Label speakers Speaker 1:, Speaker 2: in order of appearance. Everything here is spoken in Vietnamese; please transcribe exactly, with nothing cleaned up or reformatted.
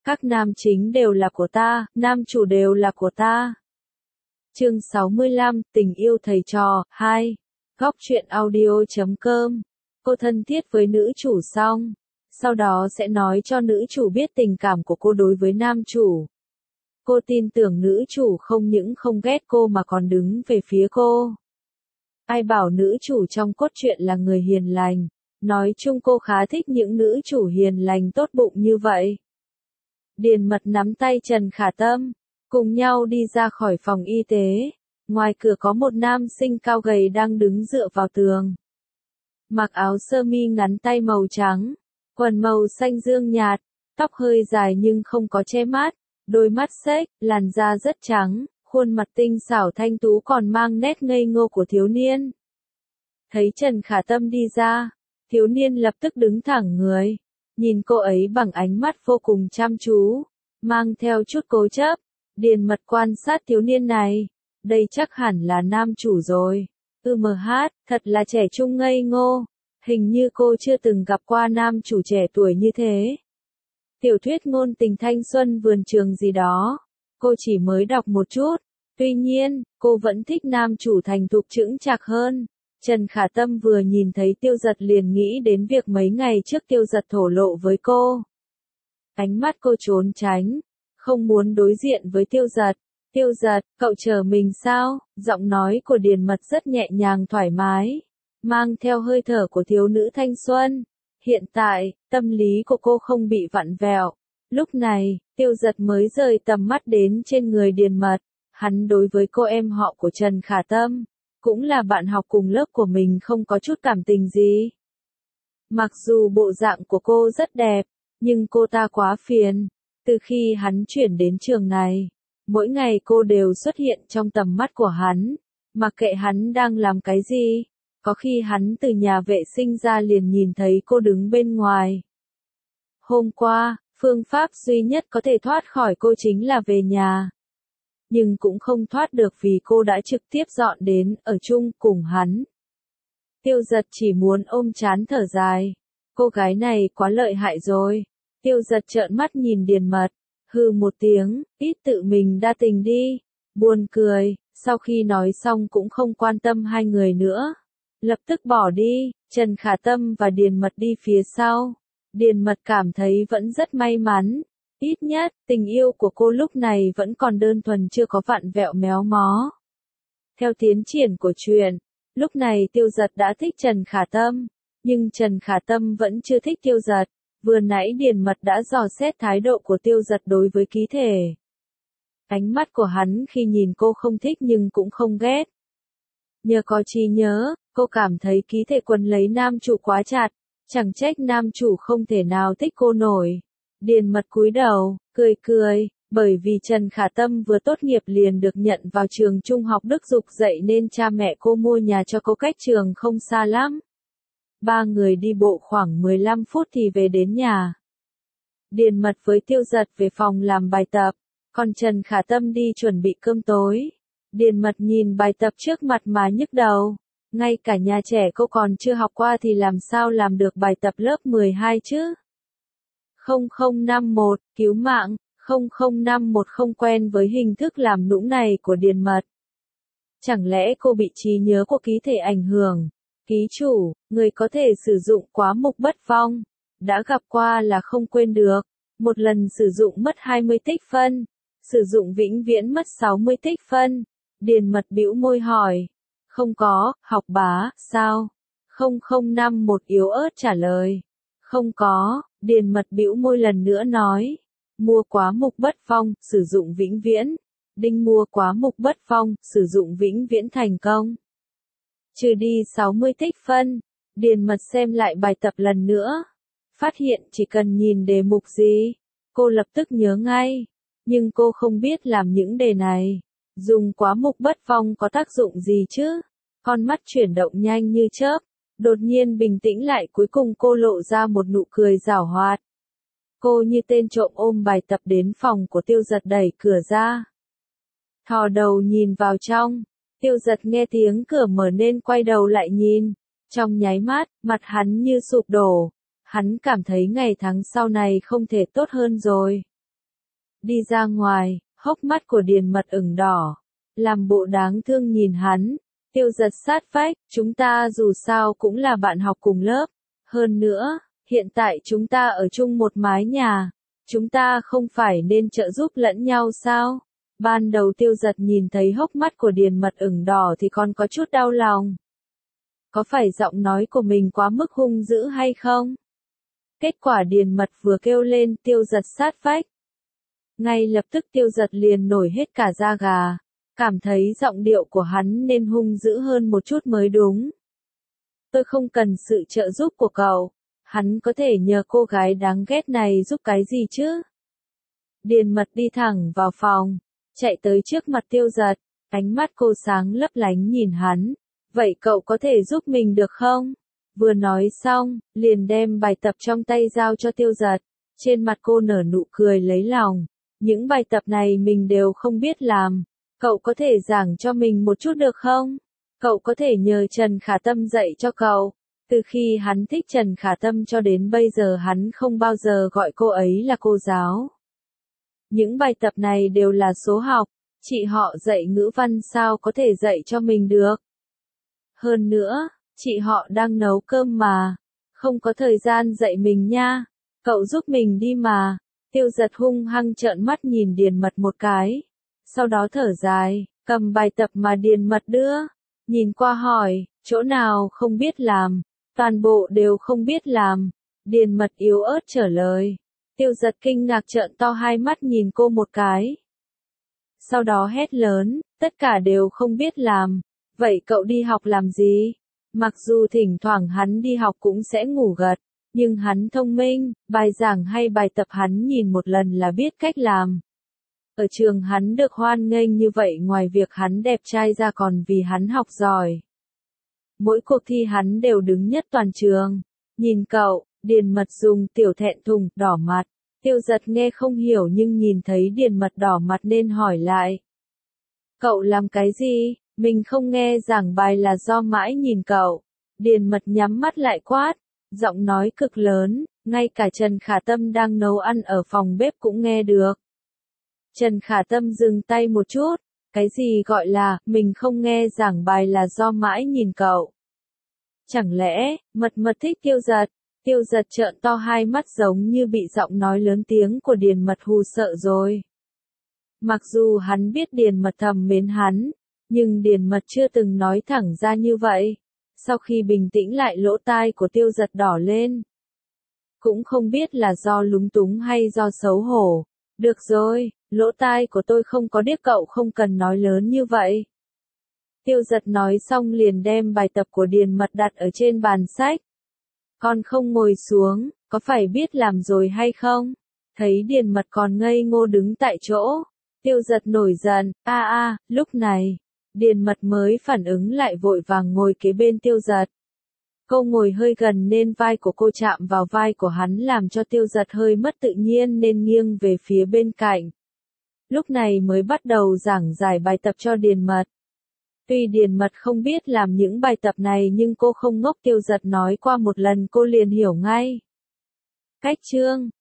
Speaker 1: Các nam chính đều là của ta, nam chủ đều là của ta. Chương sáu mươi lăm, tình yêu thầy trò, hai. Góc truyện audio chấm com. Cô thân thiết với nữ chủ xong, sau đó sẽ nói cho nữ chủ biết tình cảm của cô đối với nam chủ. Cô tin tưởng nữ chủ không những không ghét cô mà còn đứng về phía cô. Ai bảo nữ chủ trong cốt truyện là người hiền lành, nói chung cô khá thích những nữ chủ hiền lành tốt bụng như vậy. Điền Mật nắm tay Trần Khả Tâm, cùng nhau đi ra khỏi phòng y tế. Ngoài cửa có một nam sinh cao gầy đang đứng dựa vào tường. Mặc áo sơ mi ngắn tay màu trắng, quần màu xanh dương nhạt, tóc hơi dài nhưng không có che mắt, đôi mắt xếch, làn da rất trắng, khuôn mặt tinh xảo thanh tú còn mang nét ngây ngô của thiếu niên. Thấy Trần Khả Tâm đi ra, thiếu niên lập tức đứng thẳng người, nhìn cô ấy bằng ánh mắt vô cùng chăm chú, mang theo chút cố chấp. Điền Mật quan sát thiếu niên này, đây chắc hẳn là nam chủ rồi. Ừ mờ hát, thật là trẻ trung ngây ngô, hình như cô chưa từng gặp qua nam chủ trẻ tuổi như thế. Tiểu thuyết ngôn tình thanh xuân vườn trường gì đó, cô chỉ mới đọc một chút, tuy nhiên, cô vẫn thích nam chủ thành thục chững chạc hơn. Trần Khả Tâm vừa nhìn thấy Tiêu Giật liền nghĩ đến việc mấy ngày trước Tiêu Giật thổ lộ với cô. Ánh mắt cô trốn tránh, không muốn đối diện với Tiêu Giật. Tiêu Giật, cậu chờ mình sao? Giọng nói của Điền Mật rất nhẹ nhàng thoải mái, mang theo hơi thở của thiếu nữ thanh xuân. Hiện tại, tâm lý của cô không bị vặn vẹo. Lúc này, Tiêu Giật mới rời tầm mắt đến trên người Điền Mật. Hắn đối với cô em họ của Trần Khả Tâm, cũng là bạn học cùng lớp của mình không có chút cảm tình gì. Mặc dù bộ dạng của cô rất đẹp, nhưng cô ta quá phiền. Từ khi hắn chuyển đến trường này, mỗi ngày cô đều xuất hiện trong tầm mắt của hắn, mặc kệ hắn đang làm cái gì. Có khi hắn từ nhà vệ sinh ra liền nhìn thấy cô đứng bên ngoài. Hôm qua, phương pháp duy nhất có thể thoát khỏi cô chính là về nhà. Nhưng cũng không thoát được vì cô đã trực tiếp dọn đến, ở chung cùng hắn. Tiêu Giật chỉ muốn ôm trán thở dài. Cô gái này quá lợi hại rồi. Tiêu Giật trợn mắt nhìn Điền Mật, hừ một tiếng, ít tự mình đa tình đi. Buồn cười, sau khi nói xong cũng không quan tâm hai người nữa. Lập tức bỏ đi, Trần Khả Tâm và Điền Mật đi phía sau. Điền Mật cảm thấy vẫn rất may mắn. Ít nhất, tình yêu của cô lúc này vẫn còn đơn thuần chưa có vặn vẹo méo mó. Theo tiến triển của chuyện, lúc này Tiêu Giật đã thích Trần Khả Tâm, nhưng Trần Khả Tâm vẫn chưa thích Tiêu Giật. Vừa nãy Điền Mật đã dò xét thái độ của Tiêu Giật đối với ký thể. Ánh mắt của hắn khi nhìn cô không thích nhưng cũng không ghét. Nhờ có trí nhớ, cô cảm thấy ký thể quấn lấy nam chủ quá chặt, chẳng trách nam chủ không thể nào thích cô nổi. Điền Mật cúi đầu, cười cười, bởi vì Trần Khả Tâm vừa tốt nghiệp liền được nhận vào trường trung học Đức Dục dạy nên cha mẹ cô mua nhà cho cô cách trường không xa lắm. Ba người đi bộ khoảng mười lăm phút thì về đến nhà. Điền Mật với Tiêu Giật về phòng làm bài tập, còn Trần Khả Tâm đi chuẩn bị cơm tối. Điền Mật nhìn bài tập trước mặt mà nhức đầu. Ngay cả nhà trẻ cô còn chưa học qua thì làm sao làm được bài tập lớp mười hai chứ? không không năm mốt, cứu mạng, không không năm một không quen với hình thức làm nũng này của Điền Mật. Chẳng lẽ cô bị trí nhớ của ký thể ảnh hưởng? Ký chủ, người có thể sử dụng quá mục bất vong. Đã gặp qua là không quên được. Một lần sử dụng mất hai mươi tích phân. Sử dụng vĩnh viễn mất sáu mươi tích phân. Điền Mật bĩu môi hỏi. Không có, học bá, sao? không không năm một yếu ớt trả lời. Không có, Điền Mật bĩu môi lần nữa nói. Mua quá mục bất vong, sử dụng vĩnh viễn. Đinh mua quá mục bất vong, sử dụng vĩnh viễn thành công. Trừ đi sáu mươi tích phân, Điền Mật xem lại bài tập lần nữa. Phát hiện chỉ cần nhìn đề mục gì, cô lập tức nhớ ngay. Nhưng cô không biết làm những đề này. Dùng quá mục bất vong có tác dụng gì chứ? Con mắt chuyển động nhanh như chớp. Đột nhiên bình tĩnh lại cuối cùng cô lộ ra một nụ cười giảo hoạt. Cô như tên trộm ôm bài tập đến phòng của Tiêu Giật đẩy cửa ra. Thò đầu nhìn vào trong. Tiêu Giật nghe tiếng cửa mở nên quay đầu lại nhìn. Trong nháy mắt, mặt hắn như sụp đổ. Hắn cảm thấy ngày tháng sau này không thể tốt hơn rồi. Đi ra ngoài, hốc mắt của Điền Mật ửng đỏ, làm bộ đáng thương nhìn hắn. Tiêu Giật sát vách, chúng ta dù sao cũng là bạn học cùng lớp. Hơn nữa, hiện tại chúng ta ở chung một mái nhà. Chúng ta không phải nên trợ giúp lẫn nhau sao? Ban đầu Tiêu Giật nhìn thấy hốc mắt của Điền Mật ửng đỏ thì còn có chút đau lòng. Có phải giọng nói của mình quá mức hung dữ hay không? Kết quả Điền Mật vừa kêu lên Tiêu Giật sát vách. Ngay lập tức Tiêu Giật liền nổi hết cả da gà. Cảm thấy giọng điệu của hắn nên hung dữ hơn một chút mới đúng. Tôi không cần sự trợ giúp của cậu. Hắn có thể nhờ cô gái đáng ghét này giúp cái gì chứ? Điền Mật đi thẳng vào phòng, chạy tới trước mặt Tiêu Giật, ánh mắt cô sáng lấp lánh nhìn hắn. Vậy cậu có thể giúp mình được không? Vừa nói xong, liền đem bài tập trong tay giao cho Tiêu Giật. Trên mặt cô nở nụ cười lấy lòng. Những bài tập này mình đều không biết làm. Cậu có thể giảng cho mình một chút được không? Cậu có thể nhờ Trần Khả Tâm dạy cho cậu. Từ khi hắn thích Trần Khả Tâm cho đến bây giờ hắn không bao giờ gọi cô ấy là cô giáo. Những bài tập này đều là số học, chị họ dạy ngữ văn sao có thể dạy cho mình được. Hơn nữa, chị họ đang nấu cơm mà, không có thời gian dạy mình nha, cậu giúp mình đi mà. Tiêu Giật hung hăng trợn mắt nhìn Điền Mật một cái, sau đó thở dài, cầm bài tập mà Điền Mật đưa, nhìn qua hỏi, chỗ nào không biết làm, toàn bộ đều không biết làm. Điền Mật yếu ớt trả lời. Tiêu Giật kinh ngạc trợn to hai mắt nhìn cô một cái. Sau đó hét lớn, tất cả đều không biết làm, vậy cậu đi học làm gì? Mặc dù thỉnh thoảng hắn đi học cũng sẽ ngủ gật, nhưng hắn thông minh, bài giảng hay bài tập hắn nhìn một lần là biết cách làm. Ở trường hắn được hoan nghênh như vậy ngoài việc hắn đẹp trai ra còn vì hắn học giỏi. Mỗi cuộc thi hắn đều đứng nhất toàn trường. Nhìn cậu, Điền Mật dùng tiểu thẹn thùng, đỏ mặt. Tiêu Giật nghe không hiểu nhưng nhìn thấy Điền Mật đỏ mặt nên hỏi lại. Cậu làm cái gì? Mình không nghe giảng bài là do mãi nhìn cậu. Điền Mật nhắm mắt lại quát, giọng nói cực lớn, ngay cả Trần Khả Tâm đang nấu ăn ở phòng bếp cũng nghe được. Trần Khả Tâm dừng tay một chút, cái gì gọi là, mình không nghe giảng bài là do mãi nhìn cậu. Chẳng lẽ, Mật Mật thích Tiêu Giật? Tiêu Giật trợn to hai mắt giống như bị giọng nói lớn tiếng của Điền Mật hù sợ rồi. Mặc dù hắn biết Điền Mật thầm mến hắn, nhưng Điền Mật chưa từng nói thẳng ra như vậy. Sau khi bình tĩnh lại lỗ tai của Tiêu Giật đỏ lên. Cũng không biết là do lúng túng hay do xấu hổ. Được rồi, lỗ tai của tôi không có điếc cậu không cần nói lớn như vậy. Tiêu Giật nói xong liền đem bài tập của Điền Mật đặt ở trên bàn sách. Con không ngồi xuống, có phải biết làm rồi hay không? Thấy Điền Mật còn ngây ngô đứng tại chỗ. Tiêu Giật nổi giận, a a, lúc này, Điền Mật mới phản ứng lại vội vàng ngồi kế bên Tiêu Giật. Cô ngồi hơi gần nên vai của cô chạm vào vai của hắn làm cho Tiêu Giật hơi mất tự nhiên nên nghiêng về phía bên cạnh. Lúc này mới bắt đầu giảng giải bài tập cho Điền Mật. Tuy Điền Mật không biết làm những bài tập này nhưng cô không ngốc. Tiêu Giật nói qua một lần cô liền hiểu ngay. Cách chương